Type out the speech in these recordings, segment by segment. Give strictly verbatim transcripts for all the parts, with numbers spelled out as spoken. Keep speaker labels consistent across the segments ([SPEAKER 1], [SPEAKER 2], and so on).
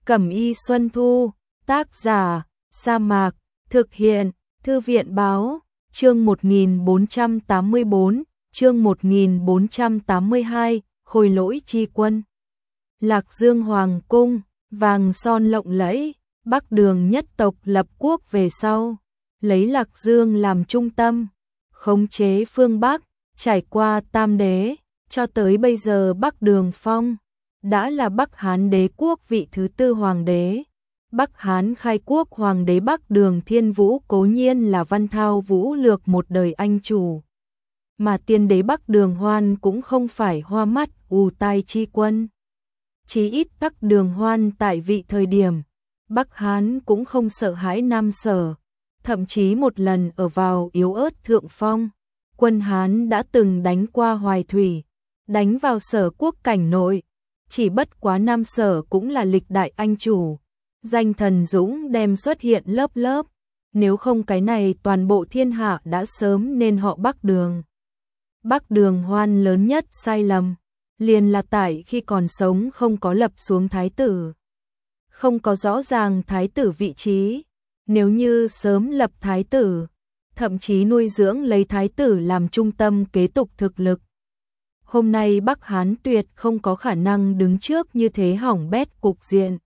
[SPEAKER 1] Cẩm y Xuân Thu, tác giả, Sa Mạc, thực hiện, Thư viện Báo, chương một nghìn bốn trăm tám mươi bốn, chương một nghìn bốn trăm tám mươi hai, Khôi Lỗi Chi Quân. Lạc Dương Hoàng Cung, vàng son lộng lẫy, Bắc Đường nhất tộc lập quốc về sau, lấy Lạc Dương làm trung tâm, khống chế phương Bắc, trải qua tam đế, cho tới bây giờ Bắc Đường Phong đã là Bắc Hán đế quốc vị thứ tư hoàng đế. Bắc Hán khai quốc hoàng đế Bắc Đường Thiên Vũ cố nhiên là Văn Thao Vũ Lược một đời anh chủ, mà tiên đế Bắc Đường Hoan cũng không phải hoa mắt ù tai chi quân. Chí ít Bắc Đường Hoan tại vị thời điểm, Bắc Hán cũng không sợ hãi Nam Sở, thậm chí một lần ở vào yếu ớt thượng phong, quân Hán đã từng đánh qua Hoài Thủy, đánh vào Sở quốc cảnh nội, chỉ bất quá Nam Sở cũng là lịch đại anh chủ. Danh thần dũng đem xuất hiện lớp lớp, nếu không cái này toàn bộ thiên hạ đã sớm nên họ Bắc Đường. Bắc Đường Hoan lớn nhất sai lầm, liền là tại khi còn sống không có lập xuống thái tử. Không có rõ ràng thái tử vị trí, nếu như sớm lập thái tử, thậm chí nuôi dưỡng lấy thái tử làm trung tâm kế tục thực lực. Hôm nay Bắc Hán tuyệt không có khả năng đứng trước như thế hỏng bét cục diện.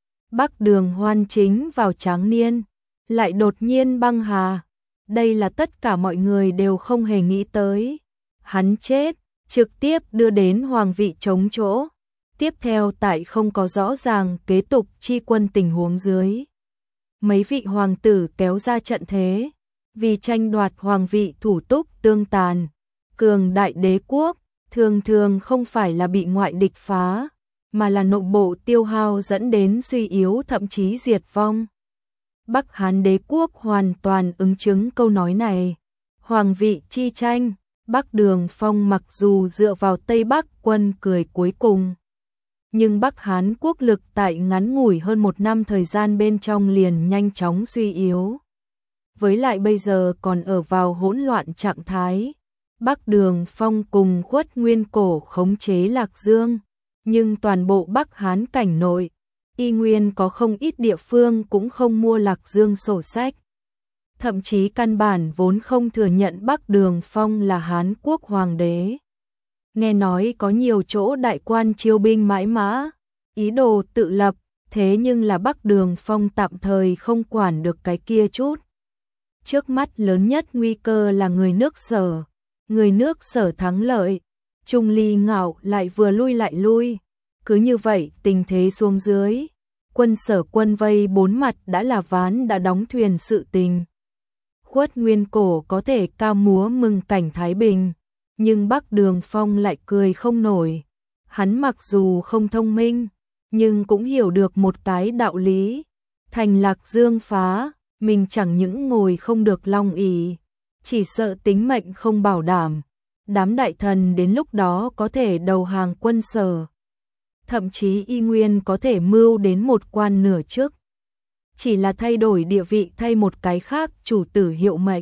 [SPEAKER 1] Bắc Đường Hoan chính vào tráng niên, lại đột nhiên băng hà. Đây là tất cả mọi người đều không hề nghĩ tới. Hắn chết, trực tiếp đưa đến hoàng vị trống chỗ. Tiếp theo tại không có rõ ràng kế tục chi quân tình huống dưới. Mấy vị hoàng tử kéo ra trận thế, vì tranh đoạt hoàng vị thủ túc tương tàn. Cường đại đế quốc, thường thường không phải là bị ngoại địch phá, mà là nội bộ tiêu hao dẫn đến suy yếu thậm chí diệt vong. Bắc Hán đế quốc hoàn toàn ứng chứng câu nói này. Hoàng vị chi tranh, Bắc Đường Phong mặc dù dựa vào Tây Bắc quân cười cuối cùng, nhưng Bắc Hán quốc lực tại ngắn ngủi hơn một năm thời gian bên trong liền nhanh chóng suy yếu. Với lại bây giờ còn ở vào hỗn loạn trạng thái, Bắc Đường Phong cùng Khuất Nguyên Cổ khống chế Lạc Dương, nhưng toàn bộ Bắc Hán cảnh nội, y nguyên có không ít địa phương cũng không mua Lạc Dương sổ sách. Thậm chí căn bản vốn không thừa nhận Bắc Đường Phong là Hán quốc hoàng đế. Nghe nói có nhiều chỗ đại quan chiêu binh mãi mã, ý đồ tự lập, thế nhưng là Bắc Đường Phong tạm thời không quản được cái kia chút. Trước mắt lớn nhất nguy cơ là người nước Sở, người nước Sở thắng lợi, Trung Ly Ngạo lại vừa lui lại lui. Cứ như vậy tình thế xuống dưới, quân Sở quân vây bốn mặt đã là ván đã đóng thuyền sự tình. Khuất Nguyên Cổ có thể cao múa mừng cảnh Thái Bình, nhưng Bắc Đường Phong lại cười không nổi. Hắn mặc dù không thông minh, nhưng cũng hiểu được một cái đạo lý. Thành Lạc Dương phá, mình chẳng những ngồi không được long ỷ, chỉ sợ tính mệnh không bảo đảm. Đám đại thần đến lúc đó có thể đầu hàng quân Sở. Thậm chí y nguyên có thể mưu đến một quan nửa chức. Chỉ là thay đổi địa vị thay một cái khác chủ tử hiệu mệnh.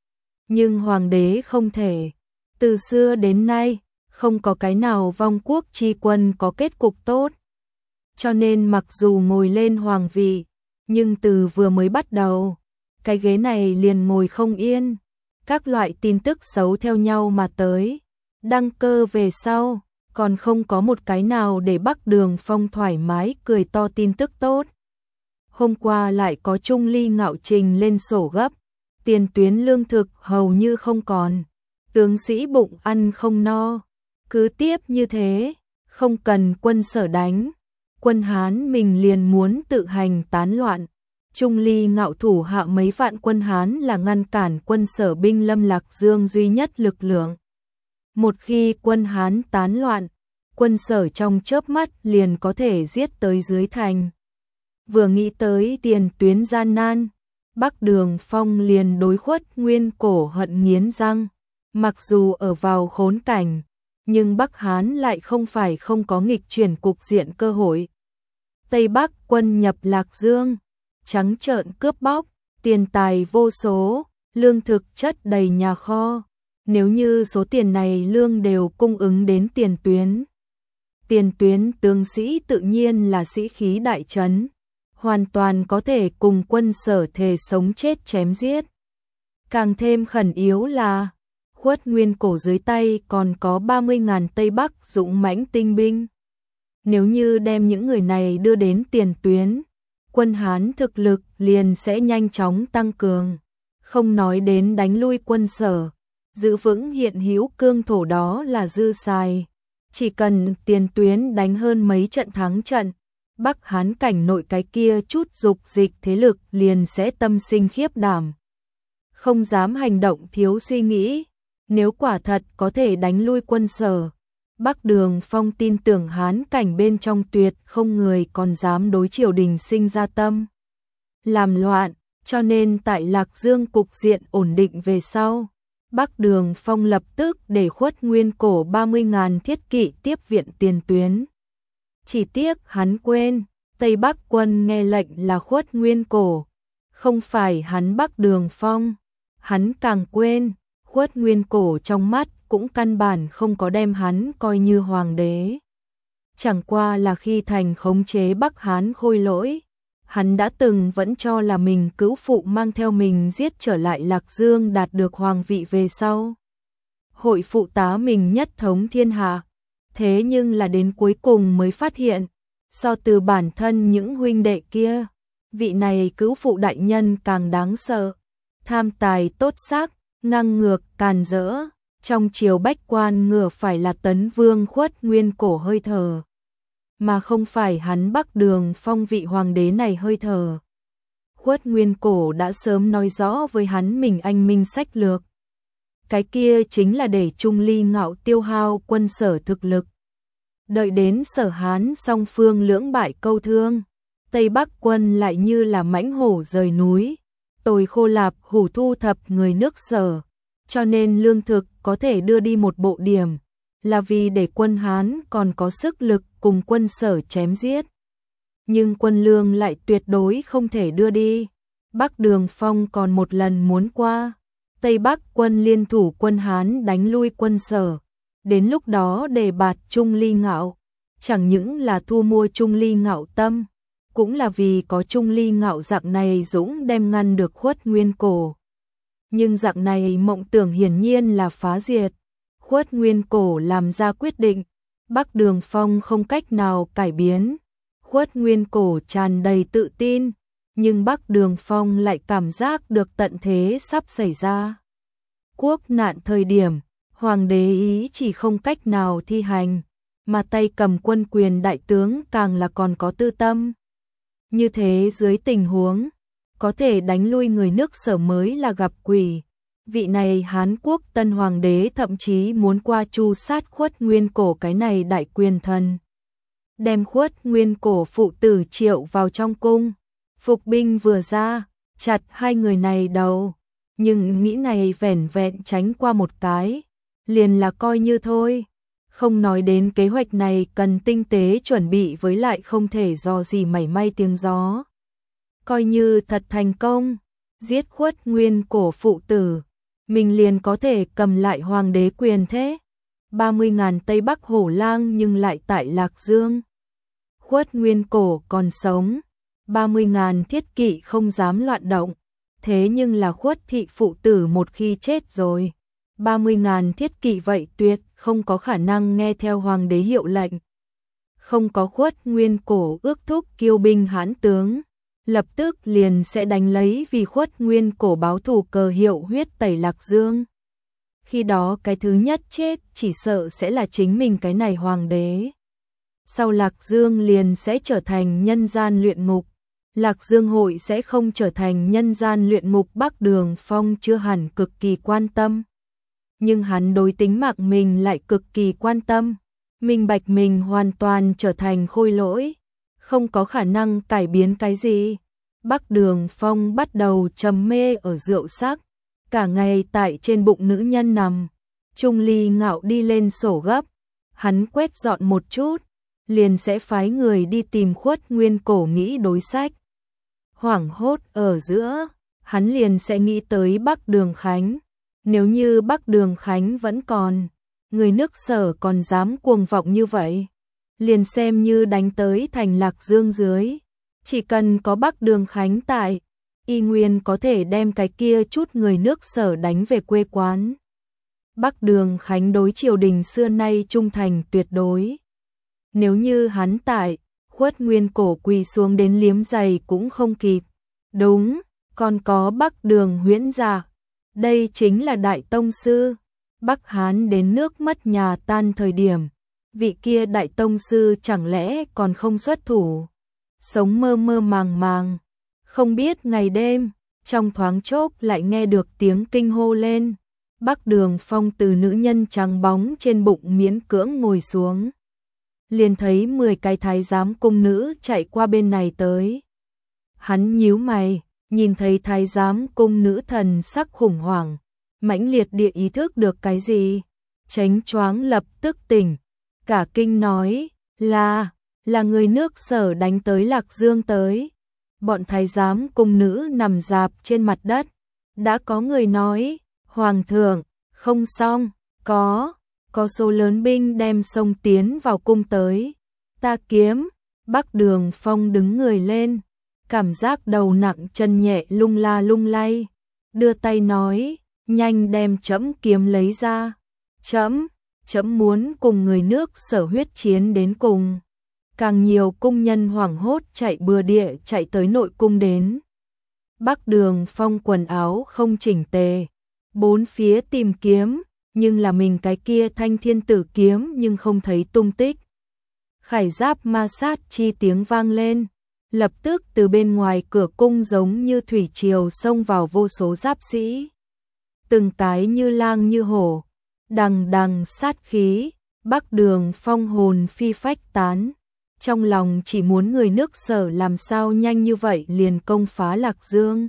[SPEAKER 1] Nhưng hoàng đế không thể. Từ xưa đến nay, không có cái nào vong quốc chi quân có kết cục tốt. Cho nên mặc dù ngồi lên hoàng vị, nhưng từ vừa mới bắt đầu, cái ghế này liền ngồi không yên. Các loại tin tức xấu theo nhau mà tới. Đăng cơ về sau, còn không có một cái nào để Bắc Đường Phong thoải mái cười to tin tức tốt. Hôm qua lại có Trung Ly Ngạo trình lên sổ gấp, tiền tuyến lương thực hầu như không còn, tướng sĩ bụng ăn không no. Cứ tiếp như thế, không cần quân Sở đánh, quân Hán mình liền muốn tự hành tán loạn. Trung Ly Ngạo thủ hạ mấy vạn quân Hán là ngăn cản quân Sở binh lâm Lạc Dương duy nhất lực lượng. Một khi quân Hán tán loạn, quân Sở trong chớp mắt liền có thể giết tới dưới thành. Vừa nghĩ tới tiền tuyến gian nan, Bắc Đường Phong liền đối Khuất Nguyên Cổ hận nghiến răng. Mặc dù ở vào khốn cảnh, nhưng Bắc Hán lại không phải không có nghịch chuyển cục diện cơ hội. Tây Bắc quân nhập Lạc Dương, trắng trợn cướp bóc, tiền tài vô số, lương thực chất đầy nhà kho. Nếu như số tiền này lương đều cung ứng đến tiền tuyến, Tiền tuyến tướng sĩ tự nhiên là sĩ khí đại trấn, hoàn toàn có thể cùng quân Sở thề sống chết chém giết. Càng thêm khẩn yếu là Khuất Nguyên Cổ dưới tay còn có ba mươi ngàn Tây Bắc dũng mãnh tinh binh. Nếu như đem những người này đưa đến tiền tuyến, quân Hán thực lực liền sẽ nhanh chóng tăng cường, không nói đến đánh lui quân Sở, giữ vững hiện hữu cương thổ đó là dư xài. Chỉ cần tiền tuyến đánh hơn mấy trận thắng trận, Bắc Hán cảnh nội cái kia chút dục dịch thế lực liền sẽ tâm sinh khiếp đảm, không dám hành động thiếu suy nghĩ. Nếu quả thật có thể đánh lui quân Sở, Bắc Đường Phong tin tưởng Hán cảnh bên trong tuyệt không người còn dám đối triều đình sinh ra tâm làm loạn, cho nên tại Lạc Dương cục diện ổn định về sau, Bắc Đường Phong lập tức để Khuất Nguyên Cổ ba mươi ngàn thiết kỵ tiếp viện tiền tuyến. Chỉ tiếc hắn quên, Tây Bắc quân nghe lệnh là Khuất Nguyên Cổ, không phải hắn Bắc Đường Phong. Hắn càng quên, Khuất Nguyên Cổ trong mắt cũng căn bản không có đem hắn coi như hoàng đế. Chẳng qua là khi thành khống chế Bắc Hán Khôi Lỗi, hắn đã từng vẫn cho là mình cữu phụ mang theo mình giết trở lại Lạc Dương đạt được hoàng vị về sau. Hội phụ tá mình nhất thống thiên hạ, thế nhưng là đến cuối cùng mới phát hiện, so từ bản thân những huynh đệ kia, vị này cữu phụ đại nhân càng đáng sợ, tham tài tốt sắc, ngang ngược càn rỡ, trong triều bách quan ngựa phải là Tấn Vương Khuất Nguyên Cổ hơi thở, mà không phải hắn Bắc Đường Phong vị hoàng đế này hơi thở. Khuất Nguyên Cổ đã sớm nói rõ với hắn mình anh minh sách lược. Cái kia chính là để Trung Ly Ngạo tiêu hao quân Sở thực lực. Đợi đến Sở Hán song phương lưỡng bại câu thương, Tây Bắc quân lại như là mãnh hổ rời núi, tồi khô lạp hủ thu thập người nước Sở, cho nên lương thực có thể đưa đi một bộ điểm, là vì để quân Hán còn có sức lực cùng quân Sở chém giết. Nhưng quân lương lại tuyệt đối không thể đưa đi. Bắc Đường Phong còn một lần muốn qua, Tây Bắc quân liên thủ quân Hán đánh lui quân Sở, đến lúc đó đề bạt Trung Ly Ngạo, chẳng những là thu mua Trung Ly Ngạo tâm, cũng là vì có Trung Ly Ngạo dạng này dũng đem ngăn được Khuất Nguyên Cổ. Nhưng dạng này mộng tưởng hiển nhiên là phá diệt. Khuất Nguyên Cổ làm ra quyết định, Bắc Đường Phong không cách nào cải biến. Khuất Nguyên Cổ tràn đầy tự tin, nhưng Bắc Đường Phong lại cảm giác được tận thế sắp xảy ra. Quốc nạn thời điểm, hoàng đế ý chỉ không cách nào thi hành, mà tay cầm quân quyền đại tướng càng là còn có tư tâm. Như thế dưới tình huống, có thể đánh lui người nước Sở mới là gặp quỷ. Vị này Hán Quốc tân hoàng đế thậm chí muốn qua tru sát Khuất Nguyên Cổ cái này đại quyền thần. Đem Khuất Nguyên Cổ phụ tử triệu vào trong cung. Phục binh vừa ra, chặt hai người này đầu. Nhưng nghĩ này vẻn vẹn tránh qua một cái, liền là coi như thôi. Không nói đến kế hoạch này cần tinh tế chuẩn bị với lại không thể do gì mảy may tiếng gió. Coi như thật thành công, giết Khuất Nguyên Cổ phụ tử, mình liền có thể cầm lại hoàng đế quyền thế. ba mươi ngàn Tây Bắc hổ lang nhưng lại tại Lạc Dương. Khuất Nguyên Cổ còn sống, ba mươi ngàn thiết kỵ không dám loạn động. Thế nhưng là Khuất thị phụ tử một khi chết rồi, ba mươi ngàn thiết kỵ vậy tuyệt không có khả năng nghe theo hoàng đế hiệu lệnh. Không có Khuất Nguyên Cổ ước thúc kiêu binh Hán tướng, lập tức liền sẽ đánh lấy vì Khuất Nguyên Cổ báo thù cờ hiệu huyết tẩy Lạc Dương. Khi đó cái thứ nhất chết chỉ sợ sẽ là chính mình cái này hoàng đế. Sau Lạc Dương liền sẽ trở thành nhân gian luyện ngục. Lạc Dương hội sẽ không trở thành nhân gian luyện ngục. Bắc Đường Phong chưa hẳn cực kỳ quan tâm, nhưng hắn đối tính mạng mình lại cực kỳ quan tâm. Minh bạch mình hoàn toàn trở thành khôi lỗi, không có khả năng cải biến cái gì. Bắc Đường Phong bắt đầu trầm mê ở rượu sắc, cả ngày tại trên bụng nữ nhân nằm. Trung Ly Ngạo đi lên sổ gấp, hắn quét dọn một chút, liền sẽ phái người đi tìm Khuất Nguyên Cổ nghĩ đối sách. Hoảng hốt ở giữa, hắn liền sẽ nghĩ tới Bắc Đường Khánh. Nếu như Bắc Đường Khánh vẫn còn, người nước Sở còn dám cuồng vọng như vậy, liền xem như đánh tới thành Lạc Dương dưới. Chỉ cần có Bắc Đường Khánh tại, y nguyên có thể đem cái kia chút người nước Sở đánh về quê quán. Bắc Đường Khánh đối triều đình xưa nay trung thành tuyệt đối. Nếu như hắn tại, Khuất Nguyên Cổ quỳ xuống đến liếm giày cũng không kịp. Đúng, còn có Bắc Đường Huyễn Dạ. Đây chính là đại tông sư. Bắc Hán đến nước mất nhà tan thời điểm, vị kia đại tông sư chẳng lẽ còn không xuất thủ. Sống mơ mơ màng màng, không biết ngày đêm, trong thoáng chốc lại nghe được tiếng kinh hô lên. Bắc Đường Phong từ nữ nhân trắng bóng trên bụng miễn cưỡng ngồi xuống. Liền thấy mười cái thái giám cung nữ chạy qua bên này tới. Hắn nhíu mày, nhìn thấy thái giám cung nữ thần sắc khủng hoảng, mãnh liệt địa ý thức được cái gì, chánh choáng lập tức tỉnh, cả kinh nói, là, là người nước Sở đánh tới Lạc Dương tới. Bọn thái giám cung nữ nằm rạp trên mặt đất, đã có người nói, Hoàng thượng, không xong, có, có số lớn binh đem sông tiến vào cung tới. Ta kiếm, Bắc Đường Phong đứng người lên, cảm giác đầu nặng chân nhẹ lung la lung lay, đưa tay nói, nhanh đem trẫm kiếm lấy ra. Trẫm, trẫm muốn cùng người nước Sở huyết chiến đến cùng. Càng nhiều cung nhân hoảng hốt chạy bừa địa chạy tới nội cung đến. Bắc Đường Phong quần áo không chỉnh tề, bốn phía tìm kiếm, nhưng là mình cái kia thanh thiên tử kiếm nhưng không thấy tung tích. Khải giáp ma sát chi tiếng vang lên, lập tức từ bên ngoài cửa cung giống như thủy triều xông vào vô số giáp sĩ. Từng cái như lang như hổ, đằng đằng sát khí, Bắc Đường Phong hồn phi phách tán. Trong lòng chỉ muốn người nước Sở làm sao nhanh như vậy liền công phá Lạc Dương.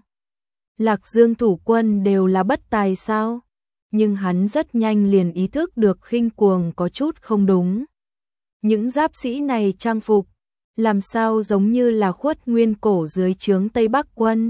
[SPEAKER 1] Lạc Dương thủ quân đều là bất tài sao? Nhưng hắn rất nhanh liền ý thức được khinh cuồng có chút không đúng. Những giáp sĩ này trang phục, làm sao giống như là Khuất Nguyên Cổ dưới trướng Tây Bắc quân.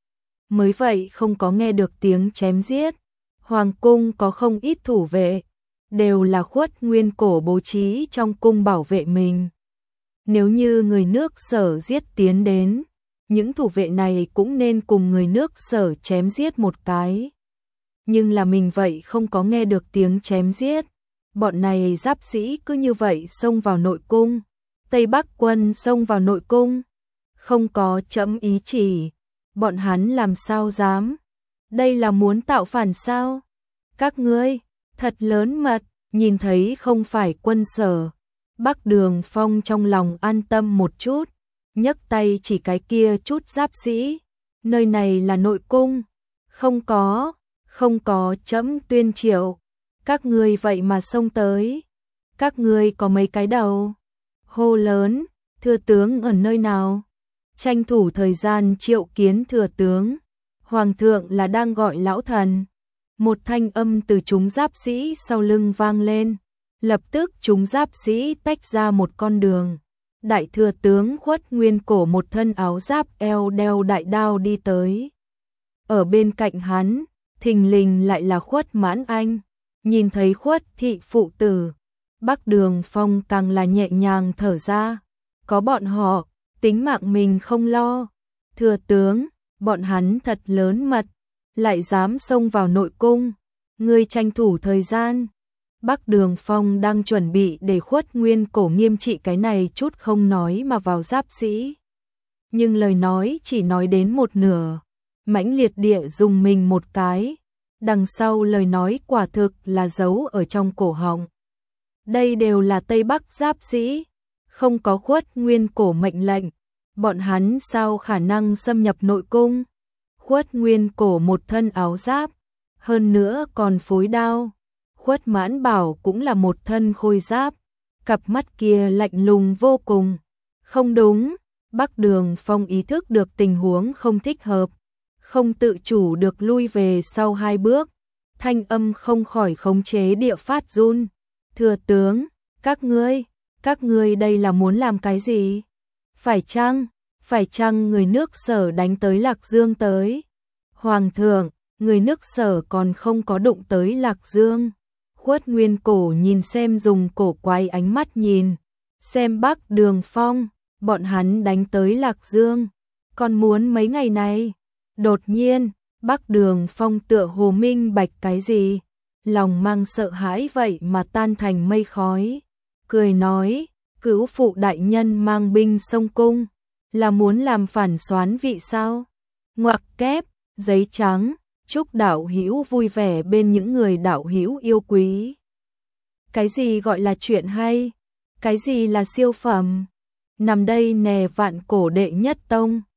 [SPEAKER 1] Mới vậy không có nghe được tiếng chém giết. Hoàng cung có không ít thủ vệ, đều là Khuất Nguyên Cổ bố trí trong cung bảo vệ mình. Nếu như người nước Sở giết tiến đến, những thủ vệ này cũng nên cùng người nước Sở chém giết một cái. Nhưng là mình vậy không có nghe được tiếng chém giết. Bọn này giáp sĩ cứ như vậy xông vào nội cung. Tây Bắc quân xông vào nội cung. Không có trẫm ý chỉ. Bọn hắn làm sao dám? Đây là muốn tạo phản sao? Các ngươi, thật lớn mật, nhìn thấy không phải quân Sở. Bắc Đường Phong trong lòng an tâm một chút, nhấc tay chỉ cái kia chút giáp sĩ. Nơi này là nội cung. Không có, không có trẫm tuyên triệu. Các ngươi vậy mà xông tới. Các ngươi có mấy cái đầu? Hô lớn, thừa tướng ở nơi nào? Tranh thủ thời gian triệu kiến thừa tướng. Hoàng thượng là đang gọi lão thần. Một thanh âm từ chúng giáp sĩ sau lưng vang lên. Lập tức chúng giáp sĩ tách ra một con đường. Đại thừa tướng Khuất Nguyên Cổ một thân áo giáp eo đeo đại đao đi tới. Ở bên cạnh hắn, thình lình lại là Khuất Mãn Anh. Nhìn thấy Khuất thị phụ tử, Bắc Đường Phong càng là nhẹ nhàng thở ra. Có bọn họ, tính mạng mình không lo. Thừa tướng, bọn hắn thật lớn mật, lại dám xông vào nội cung. Ngươi tranh thủ thời gian. Bắc Đường Phong đang chuẩn bị để Khuất Nguyên Cổ nghiêm trị cái này chút không nói mà vào giáp sĩ. Nhưng lời nói chỉ nói đến một nửa, mãnh liệt địa dùng mình một cái, đằng sau lời nói quả thực là giấu ở trong cổ họng. Đây đều là Tây Bắc giáp sĩ, không có Khuất Nguyên Cổ mệnh lệnh, bọn hắn sao khả năng xâm nhập nội cung. Khuất Nguyên Cổ một thân áo giáp, hơn nữa còn phối đao. Khuất Mãn Bảo cũng là một thân khôi giáp, cặp mắt kia lạnh lùng vô cùng. Không đúng, Bắc Đường Phong ý thức được tình huống không thích hợp, không tự chủ được lui về sau hai bước, thanh âm không khỏi khống chế địa phát run. Thừa tướng, các ngươi, các ngươi đây là muốn làm cái gì? Phải chăng, phải chăng người nước Sở đánh tới Lạc Dương tới? Hoàng thượng, người nước Sở còn không có đụng tới Lạc Dương. Khuất Nguyên Cổ nhìn xem dùng cổ quái ánh mắt nhìn, xem Bắc Đường Phong, bọn hắn đánh tới Lạc Dương, còn muốn mấy ngày này. Đột nhiên, Bắc Đường Phong tựa hồ minh bạch cái gì, lòng mang sợ hãi vậy mà tan thành mây khói, cười nói, Cửu phụ đại nhân mang binh sông cung, là muốn làm phản soán vị sao? Ngoặc kép, giấy trắng, chúc đạo hữu vui vẻ bên những người đạo hữu yêu quý. Cái gì gọi là chuyện hay? Cái gì là siêu phẩm? Nằm đây nè vạn cổ đệ nhất tông.